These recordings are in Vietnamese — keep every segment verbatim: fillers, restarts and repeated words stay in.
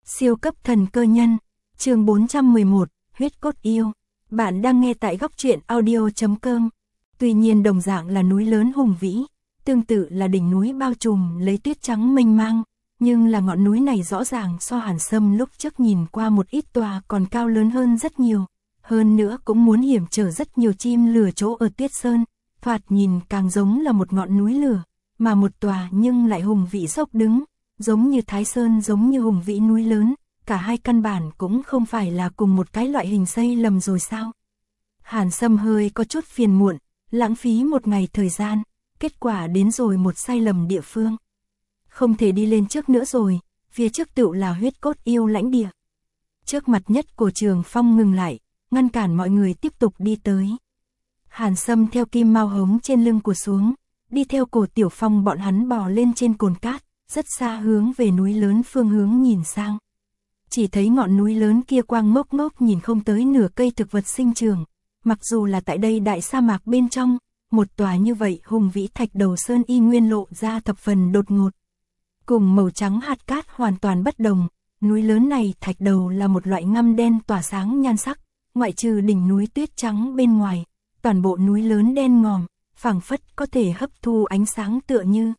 Siêu cấp thần cơ nhân, chương bốn trăm mười một, huyết cốt yêu. Bạn đang nghe tại góc truyện audio chấm com. Tuy nhiên đồng dạng là núi lớn hùng vĩ, tương tự là đỉnh núi bao trùm lấy tuyết trắng mênh mang, nhưng là ngọn núi này rõ ràng so Hàn Sâm lúc trước nhìn qua một ít tòa còn cao lớn hơn rất nhiều. Hơn nữa cũng muốn hiểm trở rất nhiều chim lửa chỗ ở Tuyết Sơn, thoạt nhìn càng giống là một ngọn núi lửa, mà một tòa nhưng lại hùng vĩ dốc đứng, giống như Thái Sơn giống như hùng vĩ núi lớn, cả hai căn bản cũng không phải là cùng một cái loại hình xây lầm rồi sao. Hàn Sâm hơi có chút phiền muộn, lãng phí một ngày thời gian, kết quả đến rồi một sai lầm địa phương. Không thể đi lên trước nữa rồi, phía trước tựu là huyết cốt yêu lãnh địa. Trước mặt nhất của Trường Phong ngừng lại, ngăn cản mọi người tiếp tục đi tới. Hàn Sâm theo kim mao hống trên lưng của xuống, đi theo cổ Tiểu Phong bọn hắn bò lên trên cồn cát, rất xa hướng về núi lớn phương hướng nhìn sang. Chỉ thấy ngọn núi lớn kia quang ngốc ngốc nhìn không tới nửa cây thực vật sinh trưởng, mặc dù là tại đây đại sa mạc bên trong, một tòa như vậy hùng vĩ thạch đầu sơn y nguyên lộ ra thập phần đột ngột. Cùng màu trắng hạt cát hoàn toàn bất đồng, núi lớn này thạch đầu là một loại ngăm đen tỏa sáng nhan sắc, ngoại trừ đỉnh núi tuyết trắng bên ngoài, toàn bộ núi lớn đen ngòm, phảng phất có thể hấp thu ánh sáng tựa như.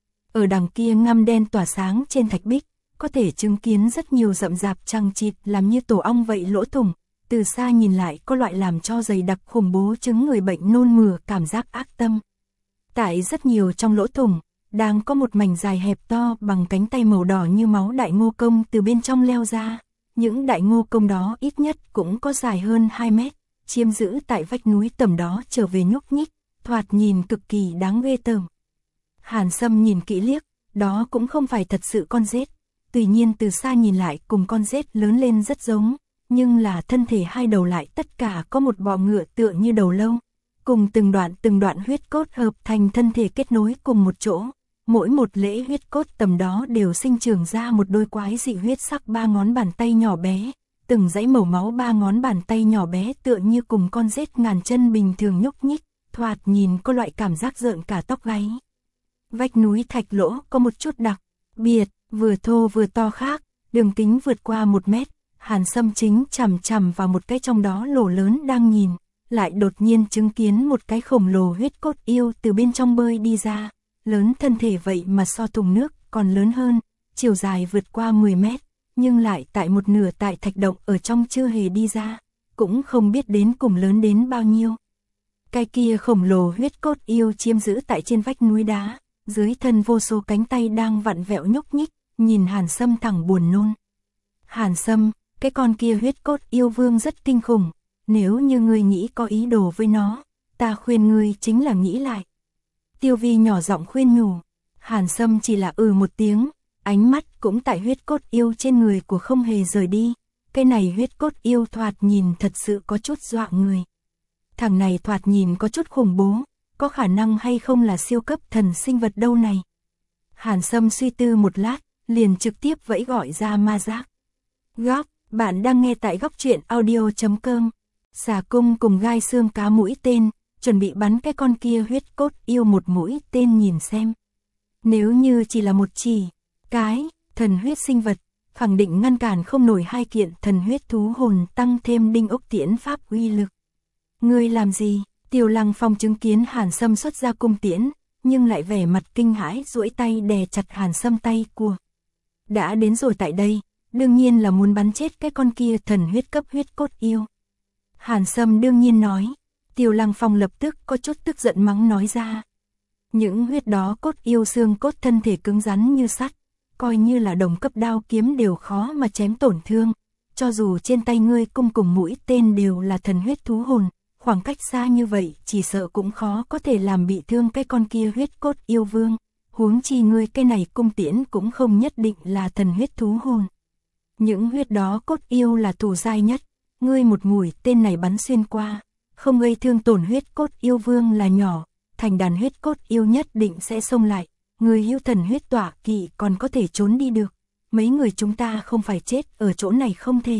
Ở đằng kia ngăm đen tỏa sáng trên thạch bích, có thể chứng kiến rất nhiều rậm rạp chằng chịt làm như tổ ong vậy lỗ thủng, từ xa nhìn lại có loại làm cho dày đặc khủng bố chứng người bệnh nôn mửa cảm giác ác tâm. Tại rất nhiều trong lỗ thủng, đang có một mảnh dài hẹp to bằng cánh tay màu đỏ như máu đại ngô công từ bên trong leo ra. Những đại ngô công đó ít nhất cũng có dài hơn hai mét, chiếm giữ tại vách núi tầm đó trở về nhúc nhích, thoạt nhìn cực kỳ đáng ghê tởm. Hàn Sâm nhìn kỹ liếc, đó cũng không phải thật sự con rết, tuy nhiên từ xa nhìn lại cùng con rết lớn lên rất giống, nhưng là thân thể hai đầu lại tất cả có một bọ ngựa tựa như đầu lâu, cùng từng đoạn từng đoạn huyết cốt hợp thành thân thể kết nối cùng một chỗ. Mỗi một lễ huyết cốt tầm đó đều sinh trưởng ra một đôi quái dị huyết sắc ba ngón bàn tay nhỏ bé, từng dãy màu máu ba ngón bàn tay nhỏ bé tựa như cùng con rết ngàn chân bình thường nhúc nhích, thoạt nhìn có loại cảm giác rợn cả tóc gáy. Vách núi thạch lỗ có một chút đặc biệt, vừa thô vừa to khác, đường kính vượt qua một mét. Hàn Sâm chính chằm chằm vào một cái trong đó lỗ lớn đang nhìn, lại đột nhiên chứng kiến một cái khổng lồ huyết cốt yêu từ bên trong bơi đi ra. Lớn thân thể vậy mà so thùng nước còn lớn hơn, chiều dài vượt qua mười mét, nhưng lại tại một nửa tại thạch động ở trong chưa hề đi ra, cũng không biết đến cùng lớn đến bao nhiêu. Cái kia khổng lồ huyết cốt yêu chiếm giữ tại trên vách núi đá, dưới thân vô số cánh tay đang vặn vẹo nhúc nhích, nhìn Hàn Sâm thẳng buồn nôn. Hàn Sâm, cái con kia huyết cốt yêu vương rất kinh khủng, nếu như ngươi nghĩ có ý đồ với nó, ta khuyên ngươi chính là nghĩ lại. Tiêu Vi nhỏ giọng khuyên nhủ, Hàn Sâm chỉ là ừ một tiếng, ánh mắt cũng tại huyết cốt yêu trên người của không hề rời đi, cái này huyết cốt yêu thoạt nhìn thật sự có chút dọa người. Thằng này thoạt nhìn có chút khủng bố, có khả năng hay không là siêu cấp thần sinh vật đâu này. Hàn Sâm suy tư một lát, liền trực tiếp vẫy gọi ra ma giác. Góc, bạn đang nghe tại góc truyện audio chấm com. Xà cung cùng gai xương cá mũi tên, chuẩn bị bắn cái con kia huyết cốt yêu một mũi tên nhìn xem. Nếu như chỉ là một chỉ, cái, thần huyết sinh vật, khẳng định ngăn cản không nổi hai kiện thần huyết thú hồn tăng thêm đinh ốc tiễn pháp uy lực. Ngươi làm gì? Tiêu Lăng Phong chứng kiến Hàn Sâm xuất ra cung tiễn, nhưng lại vẻ mặt kinh hãi duỗi tay đè chặt Hàn Sâm tay của. Đã đến rồi tại đây, đương nhiên là muốn bắn chết cái con kia thần huyết cấp huyết cốt yêu. Hàn Sâm đương nhiên nói. Tiêu Lăng Phong lập tức có chút tức giận mắng nói ra. Những huyết đó cốt yêu xương cốt thân thể cứng rắn như sắt, coi như là đồng cấp đao kiếm đều khó mà chém tổn thương, cho dù trên tay ngươi cung cùng mũi tên đều là thần huyết thú hồn, khoảng cách xa như vậy chỉ sợ cũng khó có thể làm bị thương cái con kia huyết cốt yêu vương, huống chi ngươi cái này cung tiễn cũng không nhất định là thần huyết thú hồn. Những huyết đó cốt yêu là thù dai nhất, ngươi một mũi tên này bắn xuyên qua, không gây thương tổn huyết cốt yêu vương là nhỏ, thành đàn huyết cốt yêu nhất định sẽ xông lại, người hữu thần huyết tỏa kỵ còn có thể trốn đi được, mấy người chúng ta không phải chết ở chỗ này không thể.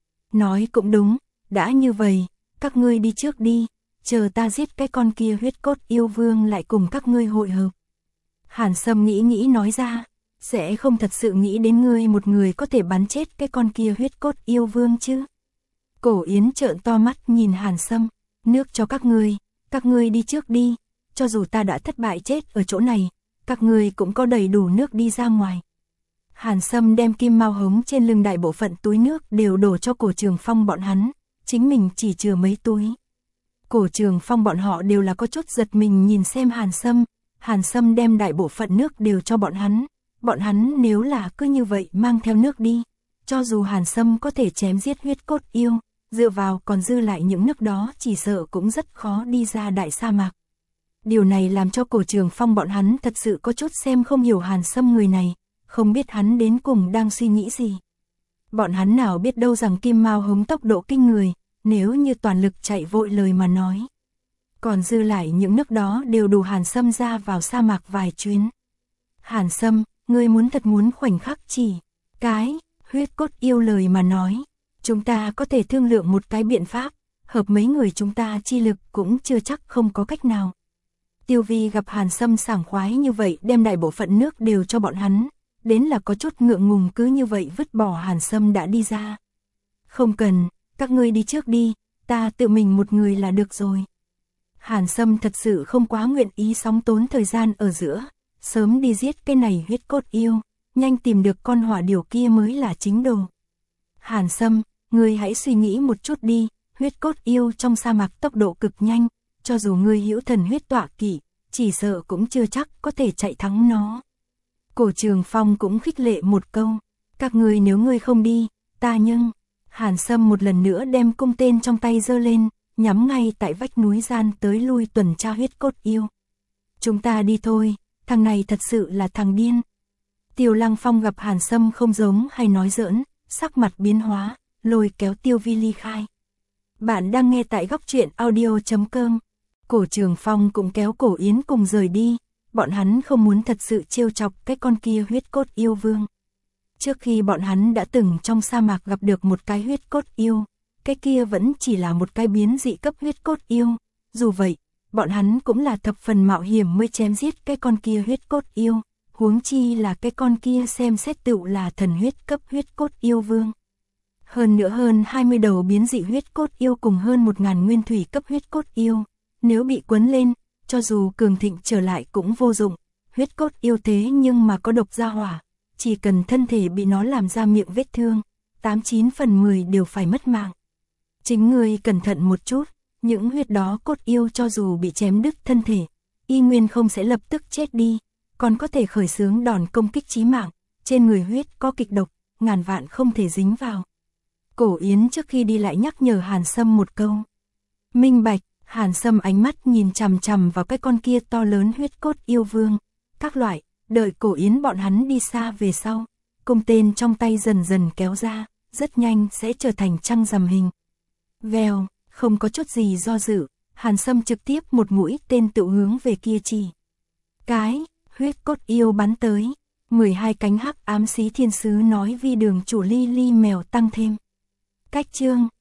Nói cũng đúng, đã như vậy, các ngươi đi trước đi, chờ ta giết cái con kia huyết cốt yêu vương lại cùng các ngươi hội hợp. Hàn Sâm nghĩ nghĩ nói ra, Sẽ không thật sự nghĩ đến ngươi một người có thể bắn chết cái con kia huyết cốt yêu vương chứ. Cổ Yến trợn to mắt nhìn Hàn Sâm, nước cho các ngươi, các ngươi đi trước đi, cho dù ta đã thất bại chết ở chỗ này, các ngươi cũng có đầy đủ nước đi ra ngoài. Hàn Sâm đem kim mao hống trên lưng đại bộ phận túi nước đều đổ cho Cổ Trường Phong bọn hắn, chính mình chỉ chừa mấy túi. Cổ Trường Phong bọn họ đều là có chút giật mình nhìn xem Hàn Sâm, Hàn Sâm đem đại bộ phận nước đều cho bọn hắn, bọn hắn nếu là cứ như vậy mang theo nước đi, cho dù Hàn Sâm có thể chém giết huyết cốt yêu, dựa vào còn dư lại những nước đó chỉ sợ cũng rất khó đi ra đại sa mạc. Điều này làm cho Cổ Trường Phong bọn hắn thật sự có chút xem không hiểu Hàn Sâm người này, không biết hắn đến cùng đang suy nghĩ gì. Bọn hắn nào biết đâu rằng kim mao hống tốc độ kinh người, nếu như toàn lực chạy vội lời mà nói. Còn dư lại những nước đó đều đủ Hàn Sâm ra vào sa mạc vài chuyến. Hàn Sâm, ngươi muốn thật muốn khoảnh khắc chỉ cái huyết cốt yêu lời mà nói, chúng ta có thể thương lượng một cái biện pháp, hợp mấy người chúng ta chi lực cũng chưa chắc không có cách nào. Tiêu Vi gặp Hàn Sâm sảng khoái như vậy đem đại bộ phận nước đều cho bọn hắn, đến là có chút ngượng ngùng cứ như vậy vứt bỏ Hàn Sâm đã đi ra. Không cần, các ngươi đi trước đi, ta tự mình một người là được rồi. Hàn Sâm thật sự không quá nguyện ý sóng tốn thời gian ở giữa, sớm đi giết cái này huyết cốt yêu, nhanh tìm được con hỏa điểu kia mới là chính đồ. Hàn Sâm, ngươi hãy suy nghĩ một chút đi, huyết cốt yêu trong sa mạc tốc độ cực nhanh, cho dù ngươi hữu thần huyết tọa kỵ, chỉ sợ cũng chưa chắc có thể chạy thắng nó. Cổ Trường Phong cũng khích lệ một câu, các ngươi nếu ngươi không đi, ta nhưng... Hàn Sâm một lần nữa đem cung tên trong tay giơ lên, nhắm ngay tại vách núi gian tới lui tuần tra huyết cốt yêu. Chúng ta đi thôi, thằng này thật sự là thằng điên. Tiêu Lăng Phong gặp Hàn Sâm không giống hay nói giỡn, sắc mặt biến hóa, lôi kéo Tiêu Vi ly khai. Bạn đang nghe tại góc truyện audio chấm com. Cổ Trường Phong cũng kéo Cổ Yến cùng rời đi, bọn hắn không muốn thật sự trêu chọc cái con kia huyết cốt yêu vương. Trước khi bọn hắn đã từng trong sa mạc gặp được một cái huyết cốt yêu, cái kia vẫn chỉ là một cái biến dị cấp huyết cốt yêu, dù vậy, bọn hắn cũng là thập phần mạo hiểm mới chém giết cái con kia huyết cốt yêu, huống chi là cái con kia xem xét tựu là thần huyết cấp huyết cốt yêu vương. Hơn nữa hơn hai mươi đầu biến dị huyết cốt yêu cùng hơn một nghìn nguyên thủy cấp huyết cốt yêu, nếu bị quấn lên, cho dù cường thịnh trở lại cũng vô dụng, huyết cốt yêu thế nhưng mà có độc gia hỏa, chỉ cần thân thể bị nó làm ra miệng vết thương, tám chín phần mười đều phải mất mạng. Chính ngươi cẩn thận một chút, những huyết đó cốt yêu cho dù bị chém đứt thân thể, y nguyên không sẽ lập tức chết đi, còn có thể khởi xướng đòn công kích chí mạng, trên người huyết có kịch độc, ngàn vạn không thể dính vào. Cổ Yến trước khi đi lại nhắc nhở Hàn Sâm một câu. Minh bạch, Hàn Sâm ánh mắt nhìn chằm chằm vào cái con kia to lớn huyết cốt yêu vương, các loại, đợi Cổ Yến bọn hắn đi xa về sau, cung tên trong tay dần dần kéo ra, rất nhanh sẽ trở thành trăng rằm hình. Vèo, không có chút gì do dự, Hàn Sâm trực tiếp một mũi tên tự hướng về kia chỉ. Cái, huyết cốt yêu bắn tới, mười hai cánh hắc ám xí thiên sứ nói vi đường chủ ly ly mèo tăng thêm. Cách chương